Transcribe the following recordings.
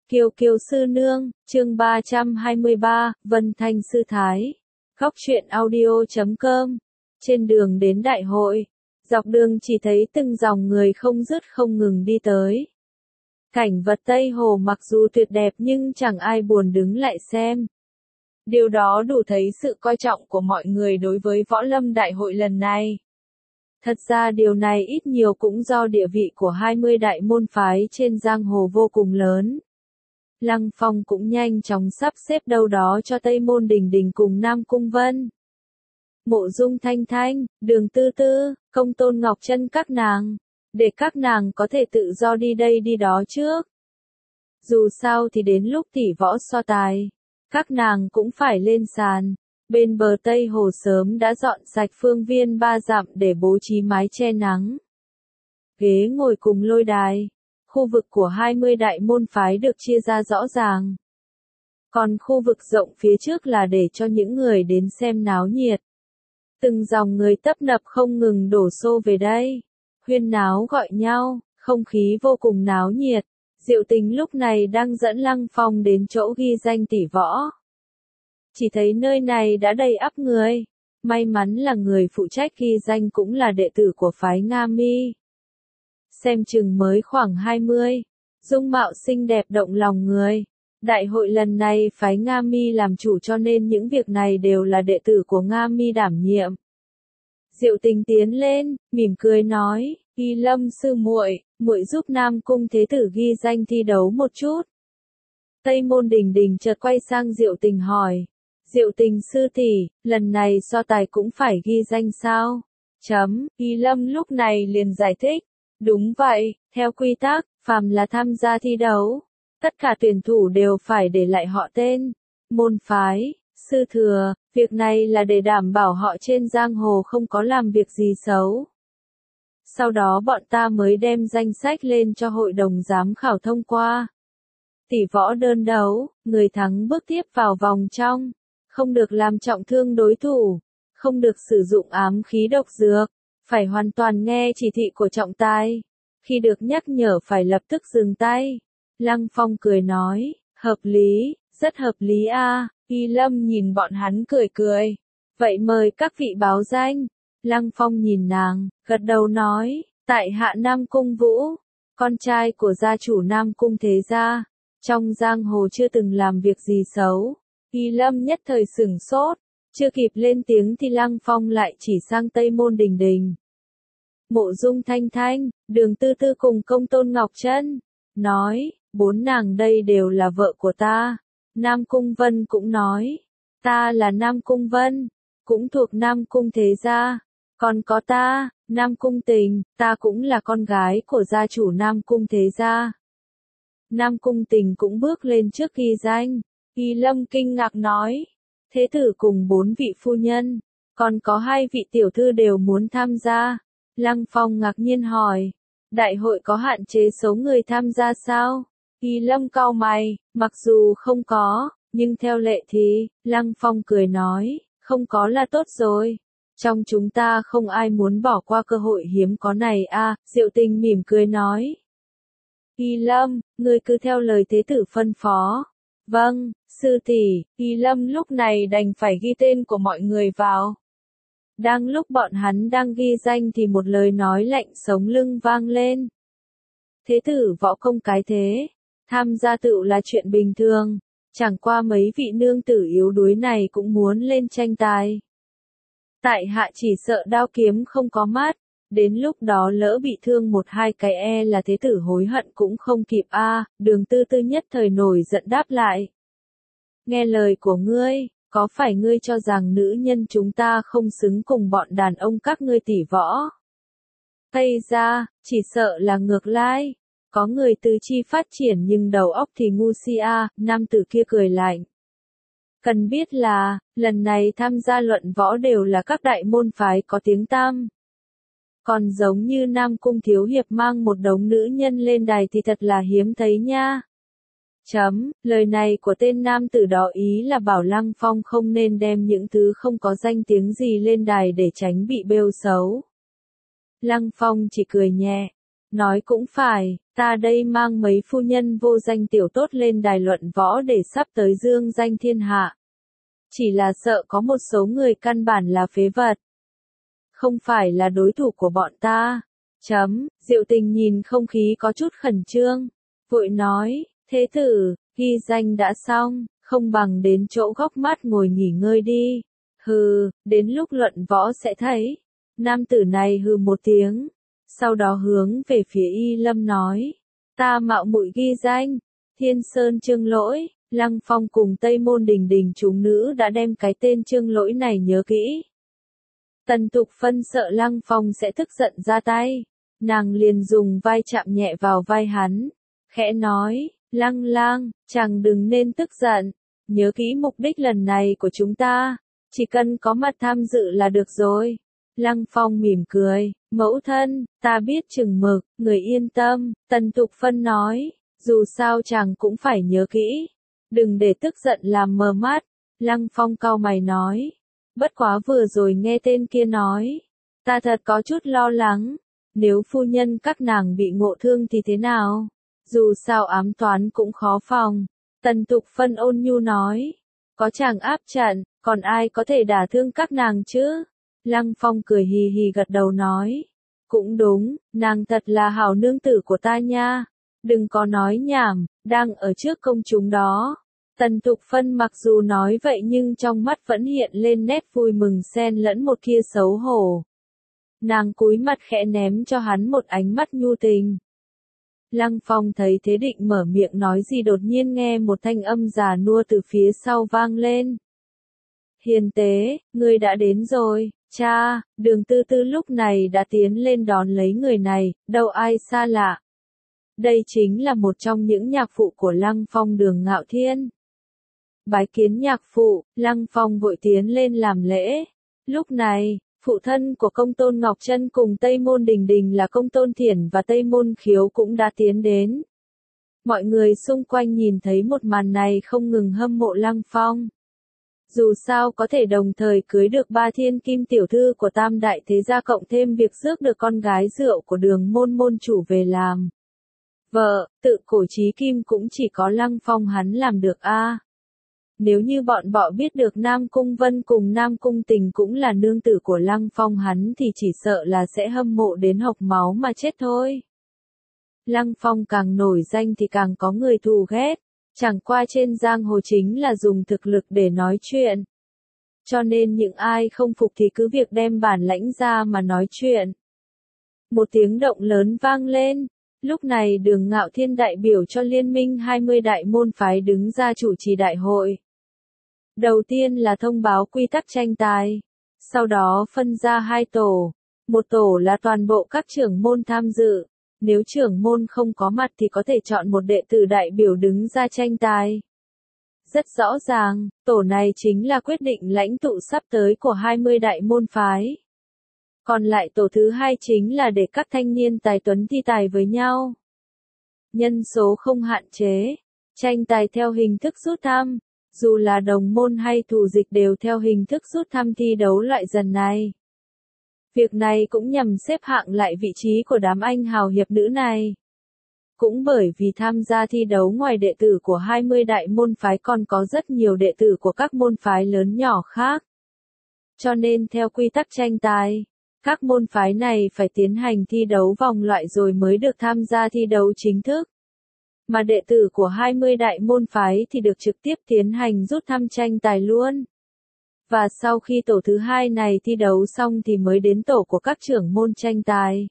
Kiều Kiều sư nương, chương 323, Vân Thanh sư thái. Góc truyện audio.com. Trên đường đến đại hội, dọc đường chỉ thấy từng dòng người không dứt không ngừng đi tới. Cảnh vật Tây Hồ mặc dù tuyệt đẹp nhưng chẳng ai buồn đứng lại xem. Điều đó đủ thấy sự coi trọng của mọi người đối với võ lâm đại hội lần này. Thật ra điều này ít nhiều cũng do địa vị của 20 đại môn phái trên giang hồ vô cùng lớn. Lăng Phong cũng nhanh chóng sắp xếp đâu đó cho Tây Môn Đình Đình cùng Nam Cung Vân, Mộ Dung Thanh Thanh, Đường Tư Tư, Công Tôn Ngọc Trân các nàng, để các nàng có thể tự do đi đây đi đó trước. Dù sao thì đến lúc tỷ võ so tài, các nàng cũng phải lên sàn. Bên bờ Tây Hồ sớm đã dọn sạch phương viên 3 dặm để bố trí mái che nắng, ghế ngồi cùng lôi đài. Khu vực của 20 đại môn phái được chia ra rõ ràng. Còn khu vực rộng phía trước là để cho những người đến xem náo nhiệt. Từng dòng người tấp nập không ngừng đổ xô về đây, huyên náo gọi nhau, không khí vô cùng náo nhiệt. Diệu Tình lúc này đang dẫn Lăng Phong đến chỗ ghi danh tỷ võ. Chỉ thấy nơi này đã đầy ắp người. May mắn là người phụ trách ghi danh cũng là đệ tử của phái Nga Mi. Xem chừng mới khoảng 20, dung mạo xinh đẹp động lòng người. Đại hội lần này phái Nga Mi làm chủ cho nên những việc này đều là đệ tử của Nga Mi đảm nhiệm. Diệu Tình tiến lên, mỉm cười nói, Y Lâm sư muội, muội giúp Nam Cung thế tử ghi danh thi đấu một chút. Tây Môn Đình Đình chợt quay sang Diệu Tình hỏi, Diệu Tình sư tỷ, lần này so tài cũng phải ghi danh sao? Y Lâm lúc này liền giải thích. Đúng vậy, theo quy tắc, phàm là tham gia thi đấu, tất cả tuyển thủ đều phải để lại họ tên, môn phái, sư thừa, việc này là để đảm bảo họ trên giang hồ không có làm việc gì xấu. Sau đó bọn ta mới đem danh sách lên cho hội đồng giám khảo thông qua. Tỷ võ đơn đấu, người thắng bước tiếp vào vòng trong, không được làm trọng thương đối thủ, không được sử dụng ám khí độc dược. Phải hoàn toàn nghe chỉ thị của trọng tài. Khi được nhắc nhở phải lập tức dừng tay. Lăng Phong cười nói, hợp lý, rất hợp lý a. Y Lâm nhìn bọn hắn cười cười. Vậy mời các vị báo danh. Lăng Phong nhìn nàng, gật đầu nói, tại hạ Nam Cung Vũ, con trai của gia chủ Nam Cung Thế Gia. Trong giang hồ chưa từng làm việc gì xấu. Y Lâm nhất thời sửng sốt. Chưa kịp lên tiếng thì Lăng Phong lại chỉ sang Tây Môn Đình Đình, Mộ Dung Thanh Thanh, Đường Tư Tư cùng Công Tôn Ngọc Trân, nói, 4 nàng đây đều là vợ của ta. Nam Cung Vân cũng nói, ta là Nam Cung Vân, cũng thuộc Nam Cung Thế Gia. Còn có ta, Nam Cung Tình, ta cũng là con gái của gia chủ Nam Cung Thế Gia. Nam Cung Tình cũng bước lên trước ghi danh. Y Lâm kinh ngạc nói, thế tử cùng 4 vị phu nhân, còn có 2 vị tiểu thư đều muốn tham gia. Lăng Phong ngạc nhiên hỏi, đại hội có hạn chế số người tham gia sao? Y Lâm cau mày, mặc dù không có, nhưng theo lệ thì, Lăng Phong cười nói, không có là tốt rồi. Trong chúng ta không ai muốn bỏ qua cơ hội hiếm có này a. Diệu Tình mỉm cười nói. Y Lâm, ngươi cứ theo lời thế tử phân phó. Vâng, sư tỷ. Y Lâm lúc này đành phải ghi tên của mọi người vào. Đang lúc bọn hắn đang ghi danh thì một lời nói lạnh sống lưng vang lên. Thế tử võ công cái thế, tham gia tựu là chuyện bình thường, chẳng qua mấy vị nương tử yếu đuối này cũng muốn lên tranh tài. Tại hạ chỉ sợ đao kiếm không có mắt, đến lúc đó lỡ bị thương 1-2 cái là thế tử hối hận cũng không kịp a. Đường Tư Tư nhất thời nổi giận đáp lại. Nghe lời của ngươi. Có phải ngươi cho rằng nữ nhân chúng ta không xứng cùng bọn đàn ông các ngươi tỷ võ? Tây ra, chỉ sợ là ngược lại. Có người tứ chi phát triển nhưng đầu óc thì ngu si a. Nam tử kia cười lạnh. Cần biết là, lần này tham gia luận võ đều là các đại môn phái có tiếng tăm. Còn giống như Nam Cung thiếu hiệp mang một đống nữ nhân lên đài thì thật là hiếm thấy nha. Lời này của tên nam tử đó ý là bảo Lăng Phong không nên đem những thứ không có danh tiếng gì lên đài để tránh bị bêu xấu. Lăng Phong chỉ cười nhẹ, Nói cũng phải, ta đây mang mấy phu nhân vô danh tiểu tốt lên đài luận võ để sắp tới dương danh thiên hạ. Chỉ là sợ có một số người căn bản là phế vật. Không phải là đối thủ của bọn ta. Diệu Tình nhìn không khí có chút khẩn trương. Vội nói, thế tử, ghi danh đã xong, không bằng đến chỗ góc mát ngồi nghỉ ngơi đi. Hừ, đến lúc luận võ sẽ thấy. Nam tử này hừ một tiếng. Sau đó hướng về phía Y Lâm nói. Ta mạo muội ghi danh. Thiên Sơn Trương Lỗi, Lăng Phong cùng Tây Môn Đình Đình chúng nữ đã đem cái tên Trương Lỗi này nhớ kỹ. Tần Tục Phân sợ Lăng Phong sẽ tức giận ra tay. Nàng liền dùng vai chạm nhẹ vào vai hắn. Khẽ nói, Lăng lang, chàng đừng nên tức giận. Nhớ kỹ mục đích lần này của chúng ta. Chỉ cần có mặt tham dự là được rồi. Lăng Phong mỉm cười, mẫu thân, ta biết chừng mực, người yên tâm. Tần Tục Phân nói, dù sao chàng cũng phải nhớ kỹ. Đừng để tức giận làm mờ mắt. Lăng Phong cau mày nói. Bất quá vừa rồi nghe tên kia nói. Ta thật có chút lo lắng. Nếu phu nhân các nàng bị ngộ thương thì thế nào? Dù sao ám toán cũng khó phòng. Tần Tục Phân ôn nhu nói. Có chàng áp trận, còn ai có thể đả thương các nàng chứ? Lăng Phong cười hì hì gật đầu nói. Cũng đúng, nàng thật là hảo nương tử của ta nha. Đừng có nói nhảm, đang ở trước công chúng đó. Tần Tục Phân mặc dù nói vậy nhưng trong mắt vẫn hiện lên nét vui mừng xen lẫn một tia xấu hổ. Nàng cúi mặt khẽ ném cho hắn một ánh mắt nhu tình. Lăng Phong thấy thế định mở miệng nói gì đột nhiên nghe một thanh âm già nua từ phía sau vang lên. Hiền tế, ngươi đã đến rồi, cha. Đường Tư Tư lúc này đã tiến lên đón lấy người này, đâu ai xa lạ. Đây chính là một trong những nhạc phụ của Lăng Phong, Đường Ngạo Thiên. Bái kiến nhạc phụ, Lăng Phong vội tiến lên làm lễ. Lúc này, phụ thân của Công Tôn Ngọc Trân cùng Tây Môn Đình Đình là Công Tôn Thiển và Tây Môn Khiếu cũng đã tiến đến. Mọi người xung quanh nhìn thấy một màn này không ngừng hâm mộ Lăng Phong. Dù sao có thể đồng thời cưới được 3 thiên kim tiểu thư của Tam Đại Thế Gia cộng thêm việc rước được con gái rượu của Đường môn môn chủ về làm vợ, tự cổ chí kim cũng chỉ có Lăng Phong hắn làm được a. Nếu như bọn bọ biết được Nam Cung Vân cùng Nam Cung Tình cũng là nương tử của Lăng Phong hắn thì chỉ sợ là sẽ hâm mộ đến hộc máu mà chết thôi. Lăng Phong càng nổi danh thì càng có người thù ghét. Chẳng qua trên giang hồ chính là dùng thực lực để nói chuyện. Cho nên những ai không phục thì cứ việc đem bản lãnh ra mà nói chuyện. Một tiếng động lớn vang lên. Lúc này Đường Ngạo Thiên đại biểu cho Liên minh 20 đại môn phái đứng ra chủ trì đại hội. Đầu tiên là thông báo quy tắc tranh tài. Sau đó phân ra 2 tổ. Một tổ là toàn bộ các trưởng môn tham dự. Nếu trưởng môn không có mặt thì có thể chọn một đệ tử đại biểu đứng ra tranh tài. Rất rõ ràng, tổ này chính là quyết định lãnh tụ sắp tới của 20 đại môn phái. Còn lại tổ thứ 2 chính là để các thanh niên tài tuấn thi tài với nhau. Nhân số không hạn chế. Tranh tài theo hình thức rút thăm. Dù là đồng môn hay thù dịch đều theo hình thức rút thăm thi đấu loại dần này. Việc này cũng nhằm xếp hạng lại vị trí của đám anh hào hiệp nữ này. Cũng bởi vì tham gia thi đấu ngoài đệ tử của 20 đại môn phái còn có rất nhiều đệ tử của các môn phái lớn nhỏ khác. Cho nên theo quy tắc tranh tài, các môn phái này phải tiến hành thi đấu vòng loại rồi mới được tham gia thi đấu chính thức. Mà đệ tử của 20 đại môn phái thì được trực tiếp tiến hành rút thăm tranh tài luôn. Và sau khi tổ thứ 2 này thi đấu xong thì mới đến tổ của các trưởng môn tranh tài.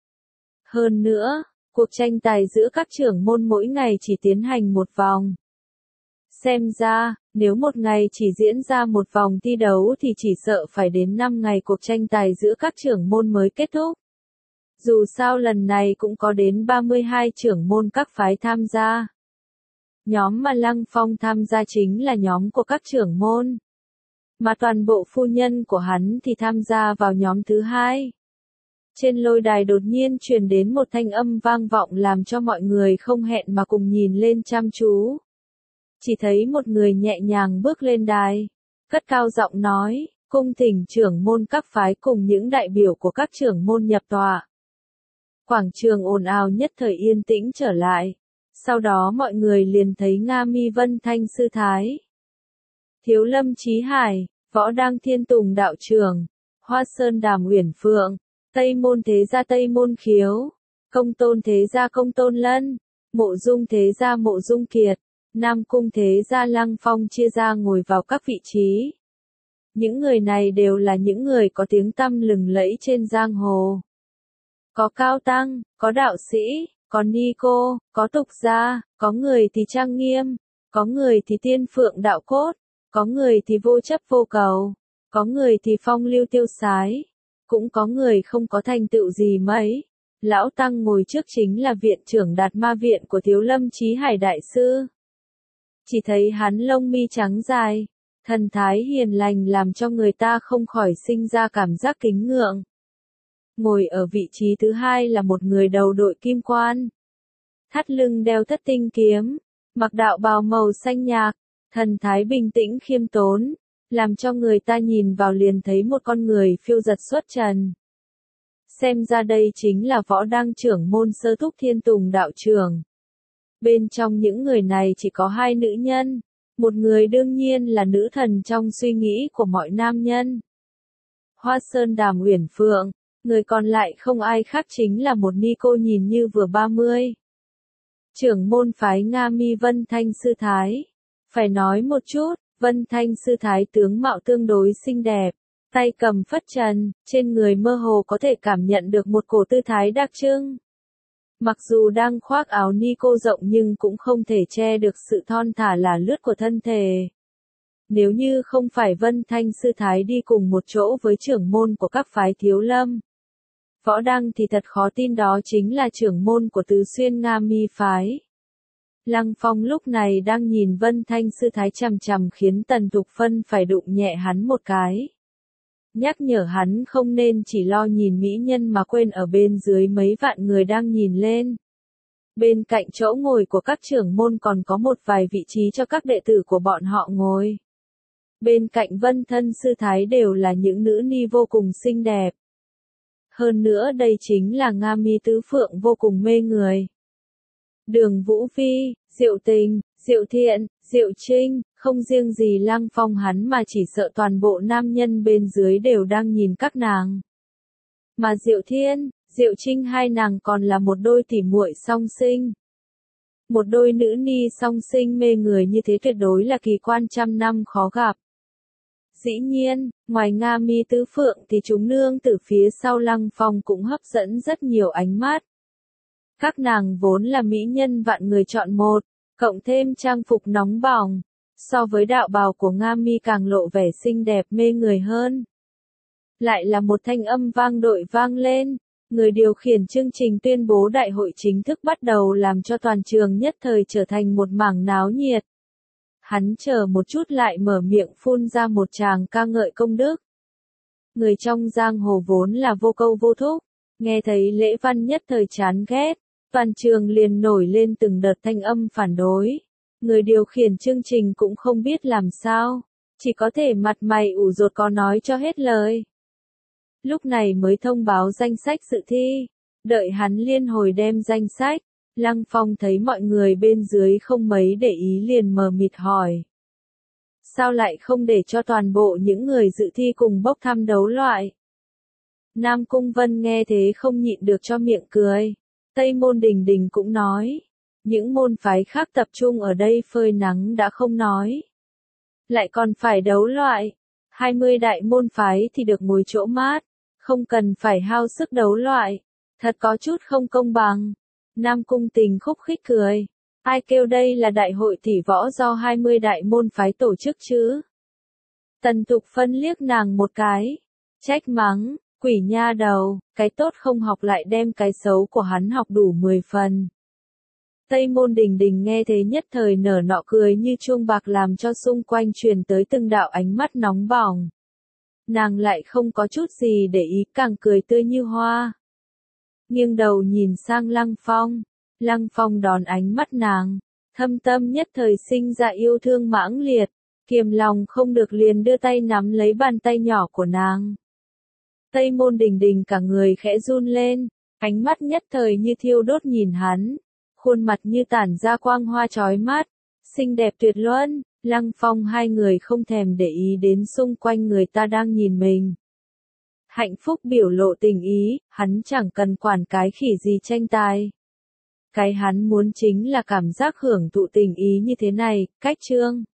Hơn nữa, cuộc tranh tài giữa các trưởng môn mỗi ngày chỉ tiến hành một vòng. Xem ra, nếu một ngày chỉ diễn ra một vòng thi đấu thì chỉ sợ phải đến 5 ngày cuộc tranh tài giữa các trưởng môn mới kết thúc. Dù sao lần này cũng có đến 32 trưởng môn các phái tham gia. Nhóm mà Lăng Phong tham gia chính là nhóm của các trưởng môn. Mà toàn bộ phu nhân của hắn thì tham gia vào nhóm thứ 2. Trên lôi đài đột nhiên truyền đến một thanh âm vang vọng làm cho mọi người không hẹn mà cùng nhìn lên chăm chú. Chỉ thấy một người nhẹ nhàng bước lên đài, cất cao giọng nói, cung thỉnh trưởng môn các phái cùng những đại biểu của các trưởng môn nhập tọa. Quảng trường ồn ào nhất thời yên tĩnh trở lại. Sau đó mọi người liền thấy Nga Mi Vân Thanh sư thái, Thiếu Lâm Chí Hải, Võ Đăng Thiên Tùng đạo trưởng, Hoa Sơn Đàm Uyển Phượng, Tây Môn Thế Gia Tây Môn Khiếu, Công Tôn Thế Gia Công Tôn Lân, Mộ Dung Thế Gia Mộ Dung Kiệt, Nam Cung Thế Gia Lăng Phong chia ra ngồi vào các vị trí. Những người này đều là những người có tiếng tăm lừng lẫy trên giang hồ. Có cao tăng, có đạo sĩ, có ni cô, có tục gia, có người thì trang nghiêm, có người thì tiên phượng đạo cốt, có người thì vô chấp vô cầu, có người thì phong lưu tiêu sái, cũng có người không có thành tựu gì mấy. Lão tăng ngồi trước chính là viện trưởng Đạt Ma viện của Thiếu Lâm Chí Hải đại sư. Chỉ thấy hắn lông mi trắng dài, thần thái hiền lành làm cho người ta không khỏi sinh ra cảm giác kính ngưỡng. Ngồi ở vị trí thứ hai là một người đầu đội kim quan, thắt lưng đeo thất tinh kiếm, mặc đạo bào màu xanh nhạt, thần thái bình tĩnh khiêm tốn, làm cho người ta nhìn vào liền thấy một con người phiêu dật xuất trần. Xem ra đây chính là Võ Đăng trưởng môn Sơ Thúc Thiên Tùng đạo trưởng. Bên trong những người này chỉ có hai nữ nhân, một người đương nhiên là nữ thần trong suy nghĩ của mọi nam nhân. Hoa Sơn Đàm Uyển Phượng, người còn lại không ai khác chính là một ni cô nhìn như vừa 30. Trưởng môn phái Nga Mi Vân Thanh sư thái. Phải nói một chút, Vân Thanh sư thái tướng mạo tương đối xinh đẹp, tay cầm phất trần, trên người mơ hồ có thể cảm nhận được một cổ tư thái đặc trưng. Mặc dù đang khoác áo ni cô rộng nhưng cũng không thể che được sự thon thả là lướt của thân thể. Nếu như không phải Vân Thanh sư thái đi cùng một chỗ với trưởng môn của các phái Thiếu Lâm, Võ Đăng thì thật khó tin đó chính là trưởng môn của Tứ Xuyên Nga Mi phái. Lăng Phong lúc này đang nhìn Vân Thanh sư thái chằm chằm khiến Tần Thục Phân phải đụng nhẹ hắn một cái. Nhắc nhở hắn không nên chỉ lo nhìn mỹ nhân mà quên ở bên dưới mấy vạn người đang nhìn lên. Bên cạnh chỗ ngồi của các trưởng môn còn có một vài vị trí cho các đệ tử của bọn họ ngồi. Bên cạnh Vân Thân sư thái đều là những nữ ni vô cùng xinh đẹp. Hơn nữa đây chính là Nga Mi tứ phượng vô cùng mê người. Đường Vũ Phi, Diệu Tình, Diệu Thiện, Diệu Trinh, không riêng gì Lăng Phong hắn mà chỉ sợ toàn bộ nam nhân bên dưới đều đang nhìn các nàng. Mà Diệu Thiên, Diệu Trinh hai nàng còn là một đôi tỉ muội song sinh. Một đôi nữ ni song sinh mê người như thế tuyệt đối là kỳ quan trăm năm khó gặp. Dĩ nhiên, ngoài Nga Mi tứ phượng thì chúng nương từ phía sau Lăng Phong cũng hấp dẫn rất nhiều ánh mắt. Các nàng vốn là mỹ nhân vạn người chọn một, cộng thêm trang phục nóng bỏng, so với đạo bào của Nga Mi càng lộ vẻ xinh đẹp mê người hơn. Lại là một thanh âm vang dội vang lên, người điều khiển chương trình tuyên bố đại hội chính thức bắt đầu làm cho toàn trường nhất thời trở thành một mảng náo nhiệt. Hắn chờ một chút lại mở miệng phun ra một tràng ca ngợi công đức. Người trong giang hồ vốn là vô câu vô thúc, nghe thấy lễ văn nhất thời chán ghét, toàn trường liền nổi lên từng đợt thanh âm phản đối. Người điều khiển chương trình cũng không biết làm sao, chỉ có thể mặt mày ủ rột có nói cho hết lời. Lúc này mới thông báo danh sách dự thi, đợi hắn liên hồi đem danh sách, Lăng Phong thấy mọi người bên dưới không mấy để ý liền mờ mịt hỏi. Sao lại không để cho toàn bộ những người dự thi cùng bốc thăm đấu loại? Nam Cung Vân nghe thế không nhịn được cho miệng cười. Tây Môn Đình Đình cũng nói. Những môn phái khác tập trung ở đây phơi nắng đã không nói. Lại còn phải đấu loại. 20 đại môn phái thì được ngồi chỗ mát. Không cần phải hao sức đấu loại. Thật có chút không công bằng. Nam Cung Tình khúc khích cười. Ai kêu đây là đại hội tỷ võ do 20 đại môn phái tổ chức chứ? Tần Thục Phân liếc nàng một cái. Trách mắng, quỷ nha đầu, cái tốt không học lại đem cái xấu của hắn học đủ 10 phần. Tây Môn Đình Đình nghe thế nhất thời nở nọ cười như chuông bạc làm cho xung quanh truyền tới từng đạo ánh mắt nóng bỏng. Nàng lại không có chút gì để ý càng cười tươi như hoa. Nghiêng đầu nhìn sang Lăng Phong. Lăng Phong đón ánh mắt nàng, thâm tâm nhất thời sinh ra yêu thương mãng liệt, kiềm lòng không được liền đưa tay nắm lấy bàn tay nhỏ của nàng. Tây Môn Đình Đình cả người khẽ run lên, Ánh mắt nhất thời như thiêu đốt nhìn hắn, khuôn mặt như tản ra quang hoa chói mắt, xinh đẹp tuyệt luân. Lăng Phong hai người không thèm để ý đến xung quanh người ta đang nhìn mình. Hạnh phúc biểu lộ tình ý, hắn chẳng cần quản cái khỉ gì tranh tài. Cái hắn muốn chính là cảm giác hưởng thụ tình ý như thế này, cách chương.